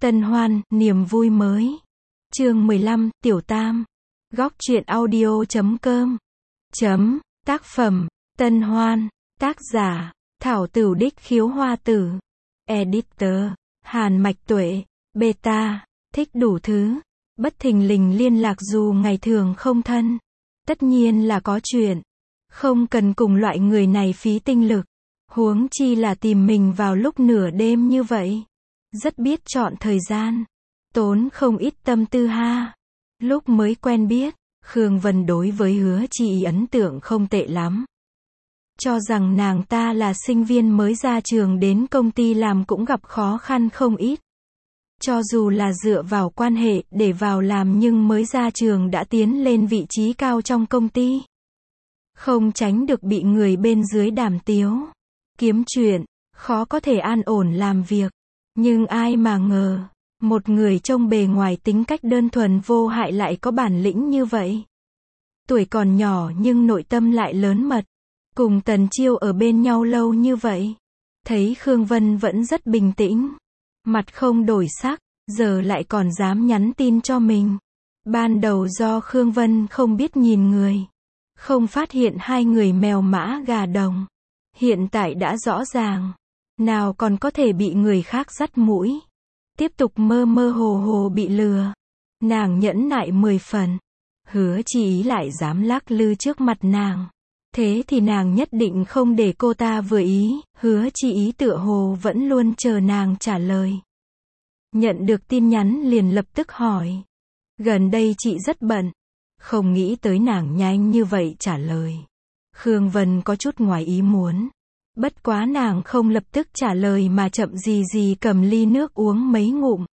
Tân hoan, niềm vui mới. Chương 15, Tiểu Tam. Góc truyện audio.com. Tác phẩm, Tân hoan. Tác giả, Thảo Tửu Đích Khiếu Hoa Tử. Editor, Hàn Mạch Tuệ. Beta, thích đủ thứ. Bất thình lình liên lạc dù ngày thường không thân. Tất nhiên là có chuyện. Không cần cùng loại người này phí tinh lực. Huống chi là tìm mình vào lúc nửa đêm như vậy. Rất biết chọn thời gian. Tốn không ít tâm tư ha. Lúc mới quen biết, Khương Vân đối với Hứa Chi Ý ấn tượng không tệ lắm. Cho rằng nàng ta là sinh viên mới ra trường đến công ty làm cũng gặp khó khăn không ít. Cho dù là dựa vào quan hệ để vào làm nhưng mới ra trường đã tiến lên vị trí cao trong công ty. Không tránh được bị người bên dưới đàm tiếu. Kiếm chuyện, khó có thể an ổn làm việc. Nhưng ai mà ngờ, một người trông bề ngoài tính cách đơn thuần vô hại lại có bản lĩnh như vậy. Tuổi còn nhỏ nhưng nội tâm lại lớn mật. Cùng Tần Chiêu ở bên nhau lâu như vậy. Thấy Khương Vân vẫn rất bình tĩnh. Mặt không đổi sắc, giờ lại còn dám nhắn tin cho mình. Ban đầu do Khương Vân không biết nhìn người. Không phát hiện hai người mèo mã gà đồng. Hiện tại đã rõ ràng. Nào còn có thể bị người khác dắt mũi. Tiếp tục mơ mơ hồ hồ bị lừa. Nàng nhẫn nại 10 phần. Hứa Chi Ý lại dám lắc lư trước mặt nàng. Thế thì nàng nhất định không để cô ta vừa ý. Hứa Chi Ý tựa hồ vẫn luôn chờ nàng trả lời. Nhận được tin nhắn liền lập tức hỏi. Gần đây chị rất bận. Không nghĩ tới nàng nhanh như vậy trả lời. Khương Vân có chút ngoài ý muốn. Bất quá nàng không lập tức trả lời mà chậm gì gì cầm ly nước uống mấy ngụm.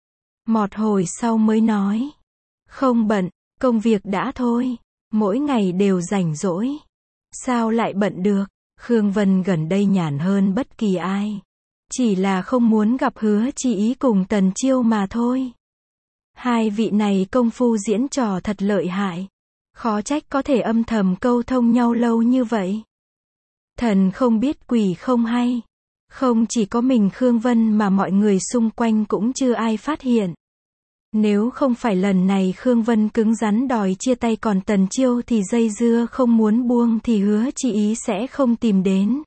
Một hồi sau mới nói. Không bận, công việc đã thôi. Mỗi ngày đều rảnh rỗi. Sao lại bận được? Khương Vân gần đây nhàn hơn bất kỳ ai. Chỉ là không muốn gặp Hứa Chi Ý cùng Tần Chiêu mà thôi. Hai vị này công phu diễn trò thật lợi hại. Khó trách có thể âm thầm câu thông nhau lâu như vậy. Thần không biết quỷ không hay. Không chỉ có mình Khương Vân mà mọi người xung quanh cũng chưa ai phát hiện. Nếu không phải lần này Khương Vân cứng rắn đòi chia tay còn Tần Chiêu thì dây dưa không muốn buông thì Hứa Chi Ý sẽ không tìm đến.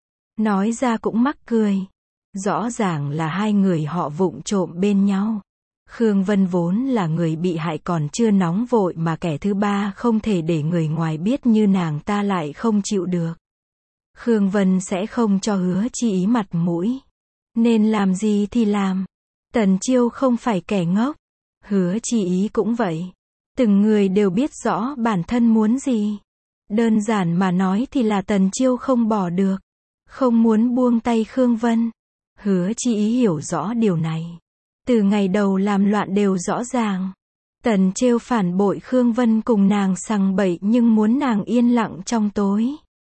Nói ra cũng mắc cười. Rõ ràng là hai người họ vụng trộm bên nhau. Khương Vân vốn là người bị hại còn chưa nóng vội mà kẻ thứ ba không thể để người ngoài biết như nàng ta lại không chịu được. Khương Vân sẽ không cho Hứa Chi Ý mặt mũi. Nên làm gì thì làm. Tần Chiêu không phải kẻ ngốc. Hứa Chi Ý cũng vậy. Từng người đều biết rõ bản thân muốn gì. Đơn giản mà nói thì là Tần Chiêu không bỏ được. Không muốn buông tay Khương Vân. Hứa Chi Ý hiểu rõ điều này. Từ ngày đầu làm loạn đều rõ ràng. Tần Chiêu phản bội Khương Vân cùng nàng sằng bậy nhưng muốn nàng yên lặng trong tối.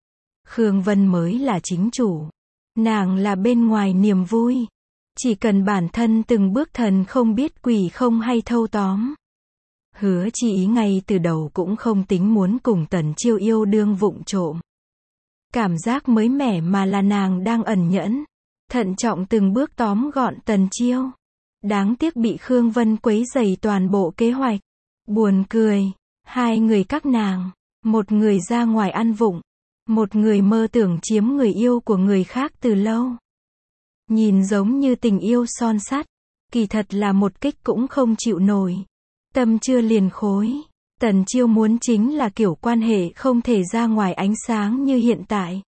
Khương Vân mới là chính chủ. Nàng là bên ngoài niềm vui. Chỉ cần bản thân từng bước thần không biết quỷ không hay thâu tóm. Hứa Chi Ý ngay từ đầu cũng không tính muốn cùng Tần Chiêu yêu đương vụng trộm. Cảm giác mới mẻ mà là nàng đang ẩn nhẫn. Thận trọng từng bước tóm gọn Tần Chiêu. Đáng tiếc bị Khương Vân quấy rầy toàn bộ kế hoạch. Buồn cười. Hai người các nàng. Một người ra ngoài ăn vụng. Một người mơ tưởng chiếm người yêu của người khác từ lâu. Nhìn giống như tình yêu son sắt. Kỳ thật là một kích cũng không chịu nổi. Tâm chưa liền khối. Tần Chiêu muốn chính là kiểu quan hệ không thể ra ngoài ánh sáng như hiện tại.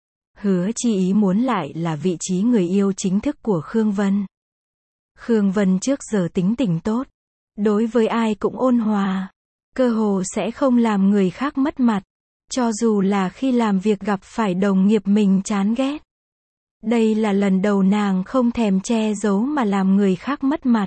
Hứa Chi Ý muốn lại là vị trí người yêu chính thức của Khương Vân. Khương Vân trước giờ tính tình tốt. Đối với ai cũng ôn hòa. Cơ hồ sẽ không làm người khác mất mặt. Cho dù là khi làm việc gặp phải đồng nghiệp mình chán ghét. Đây là lần đầu nàng không thèm che giấu mà làm người khác mất mặt.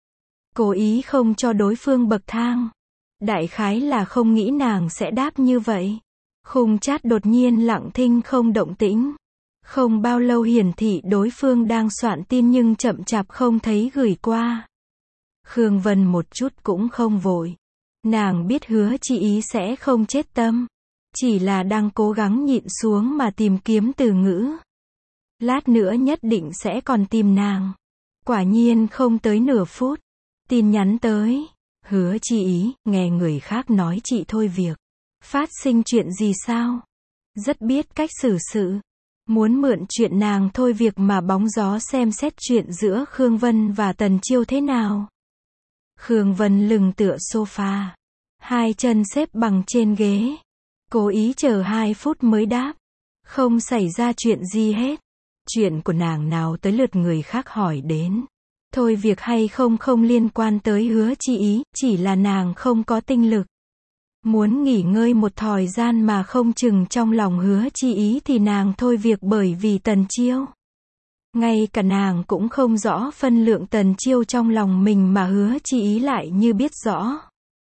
Cố ý không cho đối phương bậc thang. Đại khái là không nghĩ nàng sẽ đáp như vậy. Khung chat đột nhiên lặng thinh không động tĩnh. Không bao lâu hiển thị đối phương đang soạn tin nhưng chậm chạp không thấy gửi qua. Khương Vân một chút cũng không vội. Nàng biết Hứa Chi Ý sẽ không chết tâm. Chỉ là đang cố gắng nhịn xuống mà tìm kiếm từ ngữ. Lát nữa nhất định sẽ còn tìm nàng. Quả nhiên không tới nửa phút. Tin nhắn tới. Hứa Chi Ý, nghe người khác nói chị thôi việc. Phát sinh chuyện gì sao? Rất biết cách xử sự. Muốn mượn chuyện nàng thôi việc mà bóng gió xem xét chuyện giữa Khương Vân và Tần Chiêu thế nào. Khương Vân lưng tựa sofa. Hai chân xếp bằng trên ghế. Cố ý chờ 2 phút mới đáp. Không xảy ra chuyện gì hết. Chuyện của nàng nào tới lượt người khác hỏi đến. Thôi việc hay không không liên quan tới Hứa Chi Ý, chỉ là nàng không có tinh lực. Muốn nghỉ ngơi một thời gian mà không chừng trong lòng Hứa Chi Ý thì nàng thôi việc bởi vì Tần Chiêu. Ngay cả nàng cũng không rõ phân lượng Tần Chiêu trong lòng mình mà Hứa Chi Ý lại như biết rõ.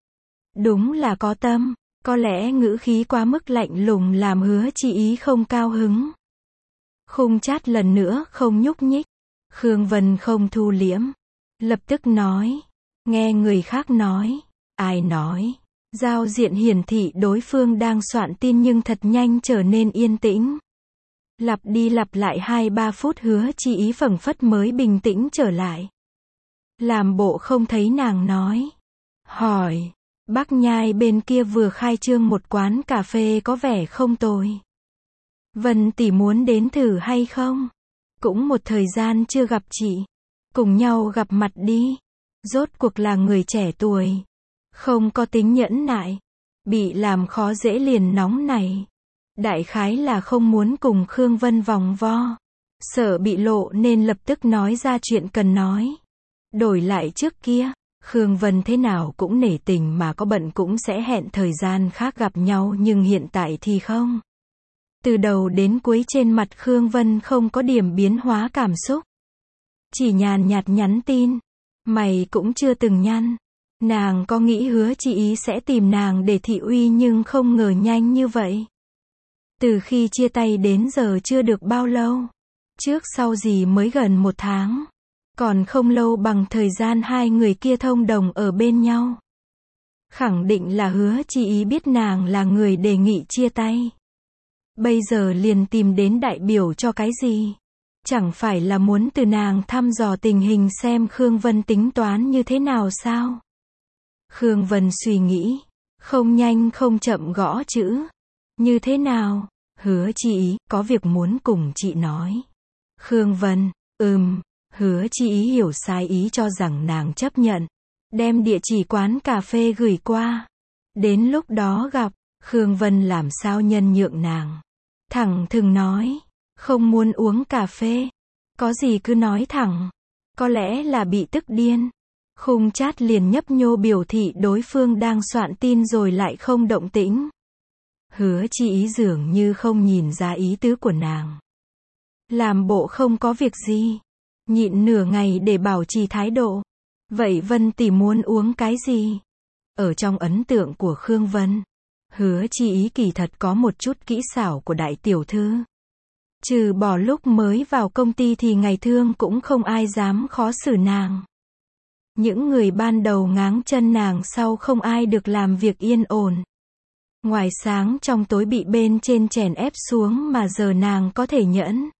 Đúng là có tâm, có lẽ ngữ khí quá mức lạnh lùng làm Hứa Chi Ý không cao hứng. Khung chát lần nữa không nhúc nhích. Khương Vân không thu liễm. Lập tức nói. Nghe người khác nói. Ai nói? Giao diện hiển thị đối phương đang soạn tin nhưng thật nhanh trở nên yên tĩnh. Lặp đi lặp lại 2-3 phút Hứa Chi Ý phảng phất mới bình tĩnh trở lại. Làm bộ không thấy nàng nói. Hỏi. Bắc Nhai bên kia vừa khai trương một quán cà phê có vẻ không tồi. Vân tỷ muốn đến thử hay không? Cũng một thời gian chưa gặp chị. Cùng nhau gặp mặt đi. Rốt cuộc là người trẻ tuổi. Không có tính nhẫn nại. Bị làm khó dễ liền nóng này. Đại khái là không muốn cùng Khương Vân vòng vo. Sợ bị lộ nên lập tức nói ra chuyện cần nói. Đổi lại trước kia, Khương Vân thế nào cũng nể tình mà có bận cũng sẽ hẹn thời gian khác gặp nhau nhưng hiện tại thì không. Từ đầu đến cuối trên mặt Khương Vân không có điểm biến hóa cảm xúc. Chỉ nhàn nhạt nhắn tin. Mày cũng chưa từng nhăn. Nàng có nghĩ Hứa Chi Ý sẽ tìm nàng để thị uy nhưng không ngờ nhanh như vậy. Từ khi chia tay đến giờ chưa được bao lâu. Trước sau gì mới gần 1 tháng. Còn không lâu bằng thời gian hai người kia thông đồng ở bên nhau. Khẳng định là Hứa Chi Ý biết nàng là người đề nghị chia tay. Bây giờ liền tìm đến đại biểu cho cái gì? Chẳng phải là muốn từ nàng thăm dò tình hình xem Khương Vân tính toán như thế nào sao? Khương Vân suy nghĩ. Không nhanh không chậm gõ chữ. Như thế nào? Hứa Chi Ý, có việc muốn cùng chị nói. Khương Vân, Hứa Chi Ý hiểu sai ý cho rằng nàng chấp nhận. Đem địa chỉ quán cà phê gửi qua. Đến lúc đó gặp, Khương Vân làm sao nhân nhượng nàng. Thẳng thừng nói, không muốn uống cà phê. Có gì cứ nói thẳng. Có lẽ là bị tức điên. Khung chat liền nhấp nhô biểu thị đối phương đang soạn tin rồi lại không động tĩnh. Hứa Chi Ý dường như không nhìn ra ý tứ của nàng. Làm bộ không có việc gì. Nhịn nửa ngày để bảo trì thái độ. Vậy Vân tỷ muốn uống cái gì? Ở trong ấn tượng của Khương Vân, Hứa Chi Ý kỳ thật có một chút kỹ xảo của đại tiểu thư. Trừ bỏ lúc mới vào công ty thì ngày thường cũng không ai dám khó xử nàng. Những người ban đầu ngáng chân nàng sau không ai được làm việc yên ổn. Ngoài sáng trong tối bị bên trên chèn ép xuống mà giờ nàng có thể nhẫn.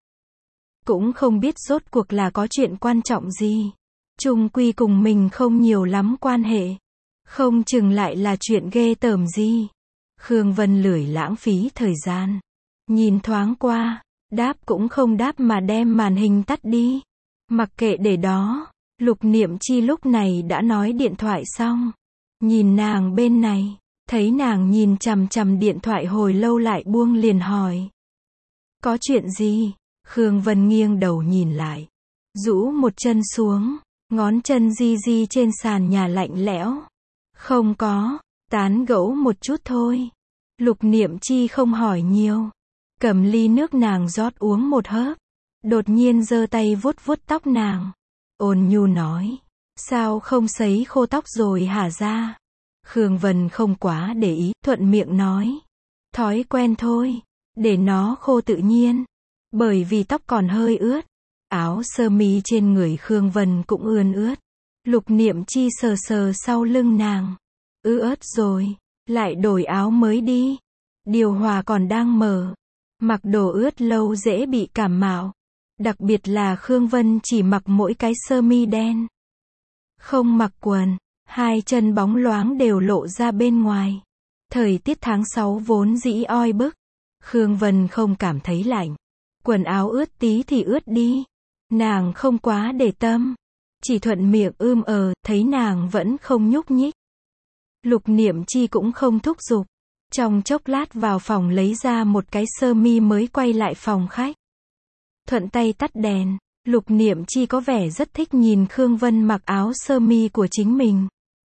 Cũng không biết rốt cuộc là có chuyện quan trọng gì. Chung quy cùng mình không nhiều lắm quan hệ. Không chừng lại là chuyện ghê tởm gì. Khương Vân lười lãng phí thời gian. Nhìn thoáng qua, đáp cũng không đáp mà đem màn hình tắt đi. Mặc kệ để đó, Lục Niệm Chi lúc này đã nói điện thoại xong. Nhìn nàng bên này, thấy nàng nhìn chằm chằm điện thoại hồi lâu lại buông liền hỏi. Có chuyện gì? Khương Vân nghiêng đầu nhìn lại. Rũ một chân xuống, ngón chân di di trên sàn nhà lạnh lẽo. Không có, tán gẫu một chút thôi. Lục Niệm Chi không hỏi nhiều. Cầm ly nước nàng rót uống một hớp. Đột nhiên giơ tay vuốt vuốt tóc nàng. Ôn nhu nói. Sao không sấy khô tóc rồi hả ra? Khương Vân không quá để ý, thuận miệng nói. Thói quen thôi. Để nó khô tự nhiên. Bởi vì tóc còn hơi ướt. Áo sơ mi trên người Khương Vân cũng ươn ướt. Lục Niệm Chi sờ sờ sau lưng nàng. Ướt rồi. Lại đổi áo mới đi. Điều hòa còn đang mở. Mặc đồ ướt lâu dễ bị cảm mạo. Đặc biệt là Khương Vân chỉ mặc mỗi cái sơ mi đen. Không mặc quần, hai chân bóng loáng đều lộ ra bên ngoài. Thời tiết tháng 6 vốn dĩ oi bức. Khương Vân không cảm thấy lạnh. Quần áo ướt tí thì ướt đi. Nàng không quá để tâm. Chỉ thuận miệng thấy nàng vẫn không nhúc nhích. Lục Niệm Chi cũng không thúc giục. Trong chốc lát vào phòng lấy ra một cái sơ mi mới quay lại phòng khách. Thuận tay tắt đèn, Lục Niệm Chi có vẻ rất thích nhìn Khương Vân mặc áo sơ mi của chính mình.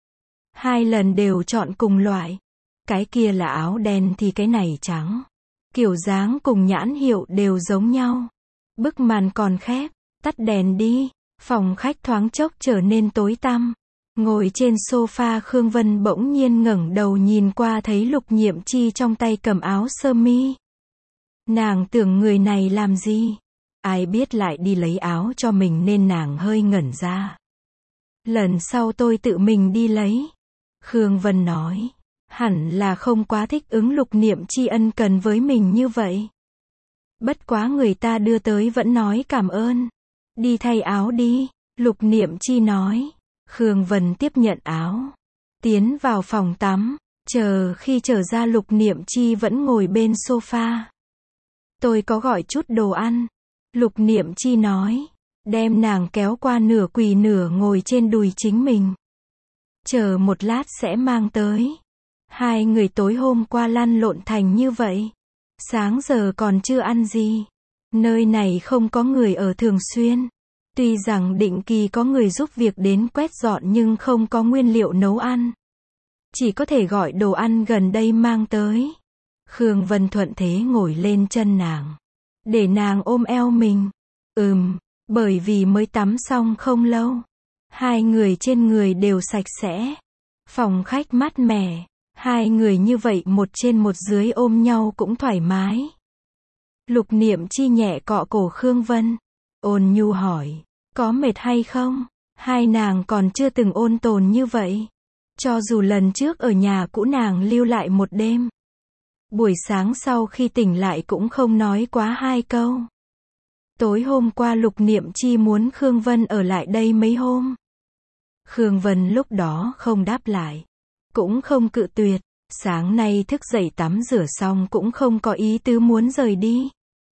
Hai lần đều chọn cùng loại. Cái kia là áo đen thì cái này trắng. Kiểu dáng cùng nhãn hiệu đều giống nhau. Bức màn còn khép, tắt đèn đi. Phòng khách thoáng chốc trở nên tối tăm. Ngồi trên sofa Khương Vân bỗng nhiên ngẩng đầu nhìn qua thấy Lục Niệm Chi trong tay cầm áo sơ mi. Nàng tưởng người này làm gì? Ai biết lại đi lấy áo cho mình nên nàng hơi ngẩn ra. Lần sau tôi tự mình đi lấy. Khương Vân nói. Hẳn là không quá thích ứng Lục Niệm Chi ân cần với mình như vậy. Bất quá người ta đưa tới vẫn nói cảm ơn. Đi thay áo đi, Lục Niệm Chi nói. Khương Vân tiếp nhận áo. Tiến vào phòng tắm. Chờ khi trở ra Lục Niệm Chi vẫn ngồi bên sofa. Tôi có gọi chút đồ ăn. Lục Niệm Chi nói. Đem nàng kéo qua nửa quỳ nửa ngồi trên đùi chính mình. Chờ một lát sẽ mang tới. Hai người tối hôm qua lăn lộn thành như vậy. Sáng giờ còn chưa ăn gì. Nơi này không có người ở thường xuyên. Tuy rằng định kỳ có người giúp việc đến quét dọn nhưng không có nguyên liệu nấu ăn. Chỉ có thể gọi đồ ăn gần đây mang tới. Khương Vân thuận thế ngồi lên chân nàng. Để nàng ôm eo mình. Bởi vì mới tắm xong không lâu. Hai người trên người đều sạch sẽ. Phòng khách mát mẻ. Hai người như vậy một trên một dưới ôm nhau cũng thoải mái. Lục Niệm Chi nhẹ cọ cổ Khương Vân. Ôn nhu hỏi. Có mệt hay không? Hai nàng còn chưa từng ôn tồn như vậy. Cho dù lần trước ở nhà cũ nàng lưu lại một đêm. Buổi sáng sau khi tỉnh lại cũng không nói quá hai câu. Tối hôm qua Lục Niệm Chi muốn Khương Vân ở lại đây mấy hôm. Khương Vân lúc đó không đáp lại. Cũng không cự tuyệt. Sáng nay thức dậy tắm rửa xong cũng không có ý tứ muốn rời đi.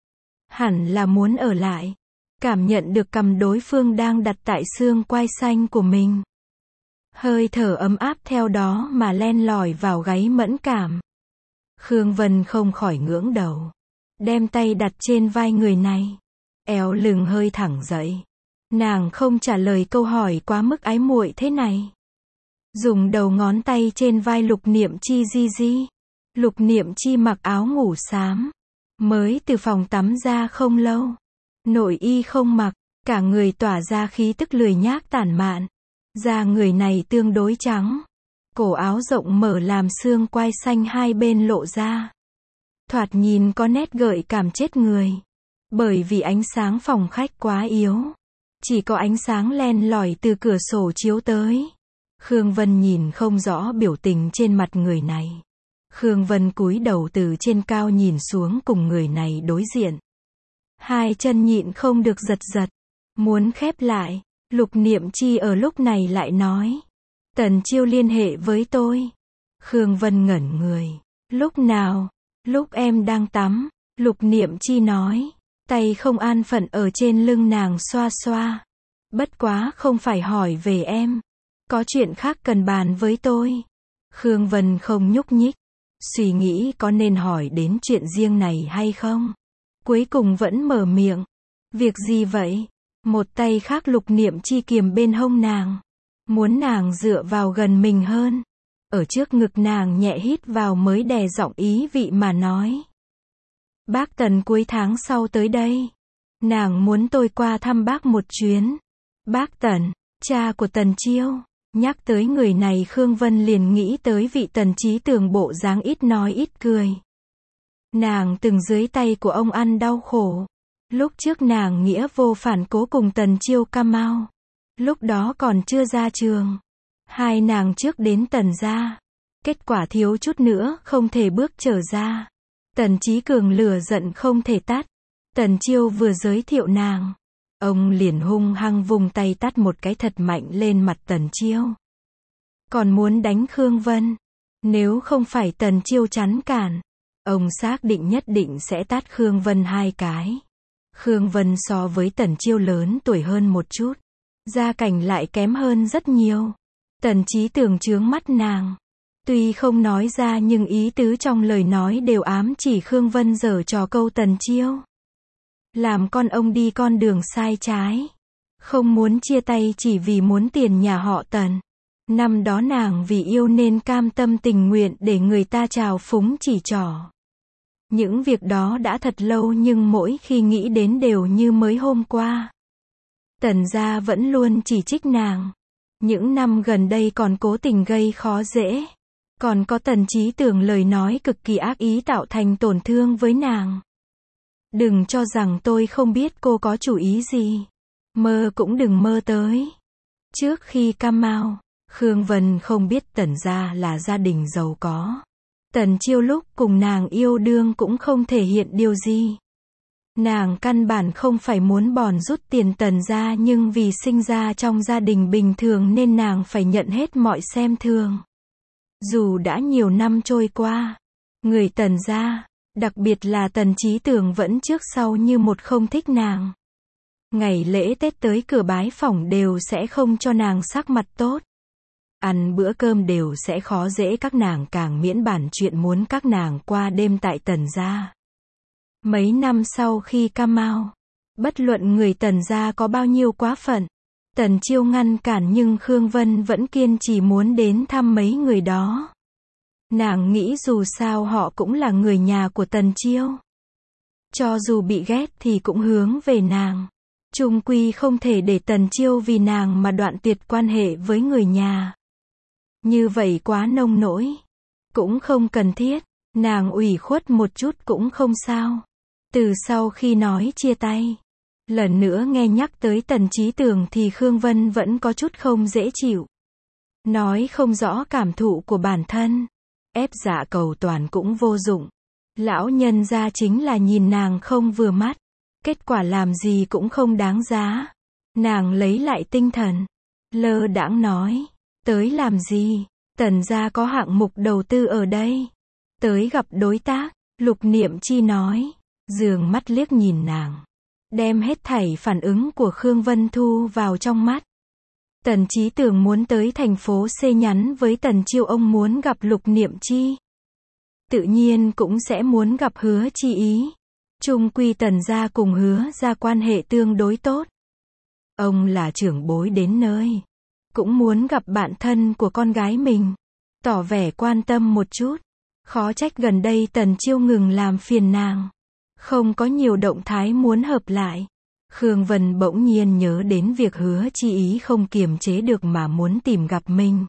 Hẳn là muốn ở lại. Cảm nhận được cầm đối phương đang đặt tại xương quai xanh của mình. Hơi thở ấm áp theo đó mà len lỏi vào gáy mẫn cảm. Khương Vân không khỏi ngưỡng đầu. Đem tay đặt trên vai người này. Eo lưng hơi thẳng dậy. Nàng không trả lời câu hỏi quá mức ái muội thế này. Dùng đầu ngón tay trên vai Lục Niệm Chi di. Lục Niệm Chi mặc áo ngủ xám. Mới từ phòng tắm ra không lâu. Nội y không mặc. Cả người tỏa ra khí tức lười nhác tản mạn. Da người này tương đối trắng. Cổ áo rộng mở làm xương quai xanh hai bên lộ ra. Thoạt nhìn có nét gợi cảm chết người. Bởi vì ánh sáng phòng khách quá yếu. Chỉ có ánh sáng len lỏi từ cửa sổ chiếu tới. Khương Vân nhìn không rõ biểu tình trên mặt người này. Khương Vân cúi đầu từ trên cao nhìn xuống cùng người này đối diện. Hai chân nhịn không được giật giật. Muốn khép lại. Lục Niệm Chi ở lúc này lại nói. Tần Chiêu liên hệ với tôi. Khương Vân ngẩn người. Lúc nào? Lúc em đang tắm. Lục Niệm Chi nói. Tay không an phận ở trên lưng nàng xoa xoa. Bất quá không phải hỏi về em. Có chuyện khác cần bàn với tôi. Khương Vân không nhúc nhích. Suy nghĩ có nên hỏi đến chuyện riêng này hay không. Cuối cùng vẫn mở miệng. Việc gì vậy? Một tay khác Lục Niệm Chi kiềm bên hông nàng. Muốn nàng dựa vào gần mình hơn. Ở trước ngực nàng nhẹ hít vào mới đè giọng ý vị mà nói. Bác Tần cuối tháng sau tới đây. Nàng muốn tôi qua thăm bác một chuyến. Bác Tần, cha của Tần Chiêu. Nhắc tới người này Khương Vân liền nghĩ tới vị Tần Chí Tường bộ dáng ít nói ít cười. Nàng từng dưới tay của ông ăn đau khổ. Lúc trước nàng nghĩa vô phản cố cùng Tần Chiêu cam mau. Lúc đó còn chưa ra trường. Hai nàng trước đến Tần gia. Kết quả thiếu chút nữa không thể bước trở ra. Tần Chí Cường lửa giận không thể tắt. Tần Chiêu vừa giới thiệu nàng, ông liền hung hăng vung tay tát một cái thật mạnh lên mặt Tần Chiêu. Còn muốn đánh Khương Vân. Nếu không phải Tần Chiêu chắn cản, ông xác định nhất định sẽ tát Khương Vân 2 cái. Khương Vân so với Tần Chiêu lớn tuổi hơn một chút, gia cảnh lại kém hơn rất nhiều. Tần Chí Tường chướng mắt nàng. Tuy không nói ra nhưng ý tứ trong lời nói đều ám chỉ Khương Vân giở trò câu Tần Chiêu. Làm con ông đi con đường sai trái. Không muốn chia tay chỉ vì muốn tiền nhà họ Tần. Năm đó nàng vì yêu nên cam tâm tình nguyện để người ta trào phúng chỉ trỏ. Những việc đó đã thật lâu nhưng mỗi khi nghĩ đến đều như mới hôm qua. Tần gia vẫn luôn chỉ trích nàng. Những năm gần đây còn cố tình gây khó dễ. Còn có Tần Chí Tường lời nói cực kỳ ác ý tạo thành tổn thương với nàng. Đừng cho rằng tôi không biết cô có chủ ý gì. Mơ cũng đừng mơ tới. Trước khi cam mao, Khương Vân không biết Tần gia là gia đình giàu có. Tần Chiêu lúc cùng nàng yêu đương cũng không thể hiện điều gì. Nàng căn bản không phải muốn bòn rút tiền Tần gia nhưng vì sinh ra trong gia đình bình thường nên nàng phải nhận hết mọi xem thường. Dù đã nhiều năm trôi qua, người Tần gia, đặc biệt là Tần Chí Tường vẫn trước sau như một không thích nàng. Ngày lễ Tết tới cửa bái phỏng đều sẽ không cho nàng sắc mặt tốt. Ăn bữa cơm đều sẽ khó dễ các nàng càng miễn bàn chuyện muốn các nàng qua đêm tại Tần gia. Mấy năm sau khi cam mao, bất luận người Tần gia có bao nhiêu quá phận, Tần Chiêu ngăn cản nhưng Khương Vân vẫn kiên trì muốn đến thăm mấy người đó. Nàng nghĩ dù sao họ cũng là người nhà của Tần Chiêu. Cho dù bị ghét thì cũng hướng về nàng. Chung quy không thể để Tần Chiêu vì nàng mà đoạn tuyệt quan hệ với người nhà. Như vậy quá nông nỗi. Cũng không cần thiết. Nàng ủy khuất một chút cũng không sao. Từ sau khi nói chia tay, lần nữa nghe nhắc tới Tần Chí Tường thì Khương Vân vẫn có chút không dễ chịu. Nói không rõ cảm thụ của bản thân. Ép dạ cầu toàn cũng vô dụng. Lão nhân gia chính là nhìn nàng không vừa mắt. Kết quả làm gì cũng không đáng giá. Nàng lấy lại tinh thần. Lơ đãng nói. Tới làm gì? Tần gia có hạng mục đầu tư ở đây. Tới gặp đối tác. Lục Niệm Chi nói. Dường mắt liếc nhìn nàng. Đem hết thảy phản ứng của Khương Vân thu vào trong mắt. Tần Chí Tường muốn tới thành phố C nhắn với Tần Chiêu ông muốn gặp Lục Niệm Chi. Tự nhiên cũng sẽ muốn gặp Hứa Chi Ý. Chung quy Tần gia cùng Hứa gia quan hệ tương đối tốt. Ông là trưởng bối đến nơi. Cũng muốn gặp bạn thân của con gái mình. Tỏ vẻ quan tâm một chút. Khó trách gần đây Tần Chiêu ngừng làm phiền nàng. Không có nhiều động thái muốn hợp lại. Khương Vân bỗng nhiên nhớ đến việc Hứa Chi Ý không kiềm chế được mà muốn tìm gặp mình.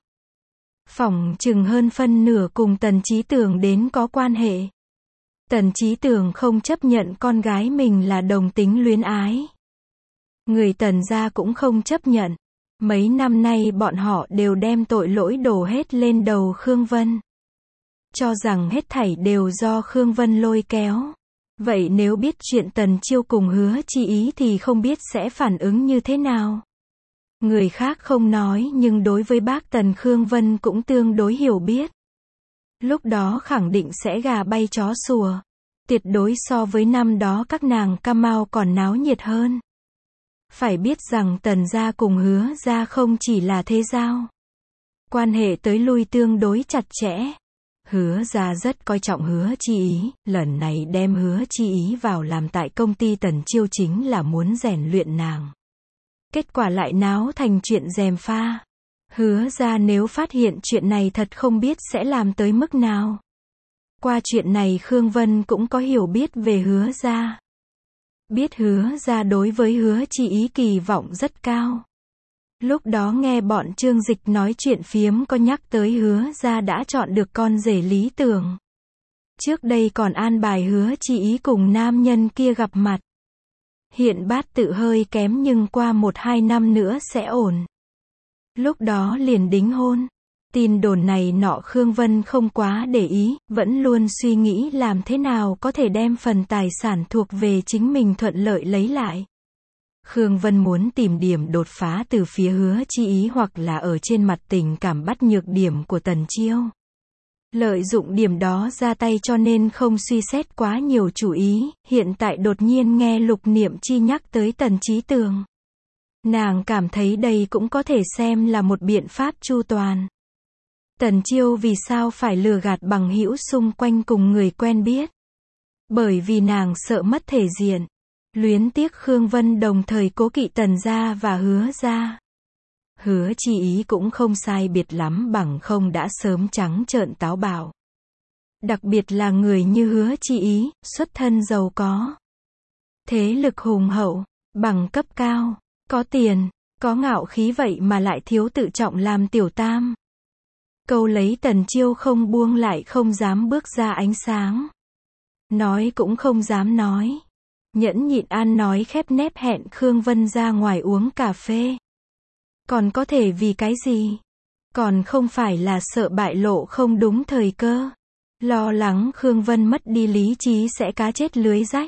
Phỏng chừng hơn phân nửa cùng Tần Chí Tường đến có quan hệ. Tần Chí Tường không chấp nhận con gái mình là đồng tính luyến ái. Người Tần gia cũng không chấp nhận. Mấy năm nay bọn họ đều đem tội lỗi đổ hết lên đầu Khương Vân. Cho rằng hết thảy đều do Khương Vân lôi kéo. Vậy nếu biết chuyện Tần Chiêu cùng Hứa Chi Ý thì không biết sẽ phản ứng như thế nào. Người khác không nói nhưng đối với bác Tần Khương Vân cũng tương đối hiểu biết. Lúc đó khẳng định sẽ gà bay chó sủa. Tuyệt đối so với năm đó các nàng cam mao còn náo nhiệt hơn. Phải biết rằng Tần gia cùng Hứa gia không chỉ là thế giao. Quan hệ tới lui tương đối chặt chẽ. Hứa gia rất coi trọng Hứa Chi Ý, lần này đem Hứa Chi Ý vào làm tại công ty Tần Chiêu chính là muốn rèn luyện nàng. Kết quả lại náo thành chuyện gièm pha. Hứa gia nếu phát hiện chuyện này thật không biết sẽ làm tới mức nào. Qua chuyện này Khương Vân cũng có hiểu biết về Hứa gia. Biết Hứa gia đối với Hứa Chi Ý kỳ vọng rất cao. Lúc đó nghe bọn Trương Dịch nói chuyện phiếm có nhắc tới Hứa gia đã chọn được con rể lý tưởng. Trước đây còn an bài Hứa Chi Ý cùng nam nhân kia gặp mặt. Hiện bát tự hơi kém nhưng qua 1-2 năm nữa sẽ ổn. Lúc đó liền đính hôn. Tin đồn này nọ Khương Vân không quá để ý, vẫn luôn suy nghĩ làm thế nào có thể đem phần tài sản thuộc về chính mình thuận lợi lấy lại. Khương Vân muốn tìm điểm đột phá từ phía Hứa Chi Ý hoặc là ở trên mặt tình cảm bắt nhược điểm của Tần Chiêu. Lợi dụng điểm đó ra tay cho nên không suy xét quá nhiều chủ ý, hiện tại đột nhiên nghe Lục Niệm Chi nhắc tới Tần Chí Tường. Nàng cảm thấy đây cũng có thể xem là một biện pháp chu toàn. Tần Chiêu vì sao phải lừa gạt bằng hữu xung quanh cùng người quen biết? Bởi vì nàng sợ mất thể diện. Luyến tiếc Khương Vân đồng thời cố kỵ Tần gia và Hứa gia. Hứa Chi Ý cũng không sai biệt lắm bằng không đã sớm trắng trợn táo bạo. Đặc biệt là người như Hứa Chi Ý, xuất thân giàu có. Thế lực hùng hậu, bằng cấp cao, có tiền, có ngạo khí vậy mà lại thiếu tự trọng làm tiểu tam. Câu lấy Tần Chiêu không buông lại không dám bước ra ánh sáng. Nói cũng không dám nói. Nhẫn nhịn ăn nói khép nép hẹn Khương Vân ra ngoài uống cà phê. Còn có thể vì cái gì? Còn không phải là sợ bại lộ không đúng thời cơ. Lo lắng Khương Vân mất đi lý trí sẽ cá chết lưới rách.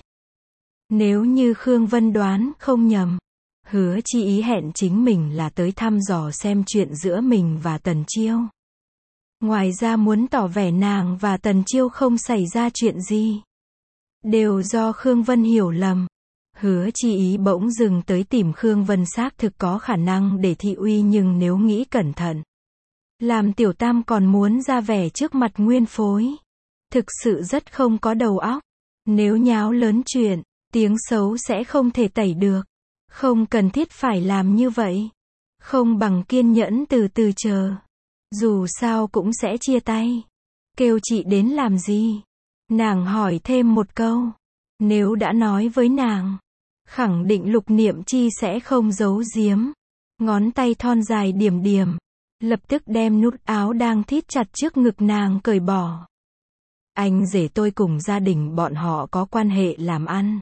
Nếu như Khương Vân đoán không nhầm, Hứa Chi Ý hẹn chính mình là tới thăm dò xem chuyện giữa mình và Tần Chiêu. Ngoài ra muốn tỏ vẻ nàng và Tần Chiêu không xảy ra chuyện gì. Đều do Khương Vân hiểu lầm. Hứa Chi Ý bỗng dừng tới tìm Khương Vân xác thực có khả năng để thị uy nhưng nếu nghĩ cẩn thận. Làm tiểu tam còn muốn ra vẻ trước mặt nguyên phối. Thực sự rất không có đầu óc. Nếu nháo lớn chuyện, tiếng xấu sẽ không thể tẩy được. Không cần thiết phải làm như vậy. Không bằng kiên nhẫn từ từ chờ. Dù sao cũng sẽ chia tay. Kêu chị đến làm gì? Nàng hỏi thêm một câu. Nếu đã nói với nàng, khẳng định Lục Niệm Chi sẽ không giấu giếm. Ngón tay thon dài điểm điểm, lập tức đem nút áo đang thít chặt trước ngực nàng cởi bỏ. Anh rể tôi cùng gia đình bọn họ có quan hệ làm ăn.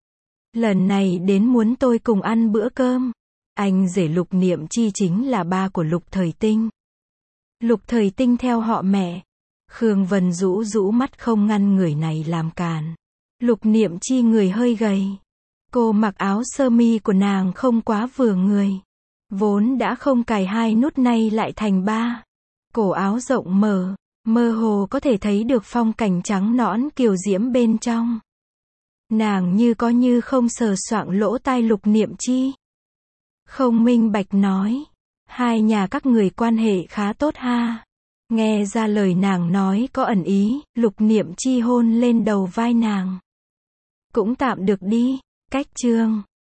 Lần này đến muốn tôi cùng ăn bữa cơm. Anh rể Lục Niệm Chi chính là ba của Lục Thời Tinh. Lục Thời Tinh theo họ mẹ. Khương Vân rũ rũ mắt không ngăn người này làm càn. Lục Niệm Chi người hơi gầy. Cô mặc áo sơ mi của nàng không quá vừa người. Vốn đã không cài hai nút nay lại thành ba. Cổ áo rộng mở, mơ hồ có thể thấy được phong cảnh trắng nõn kiều diễm bên trong. Nàng như có như không sờ soạng lỗ tai Lục Niệm Chi. Không minh bạch nói. Hai nhà các người quan hệ khá tốt ha. Nghe ra lời nàng nói có ẩn ý, Lục Niệm Chi hôn lên đầu vai nàng. Cũng tạm được đi, cách chương.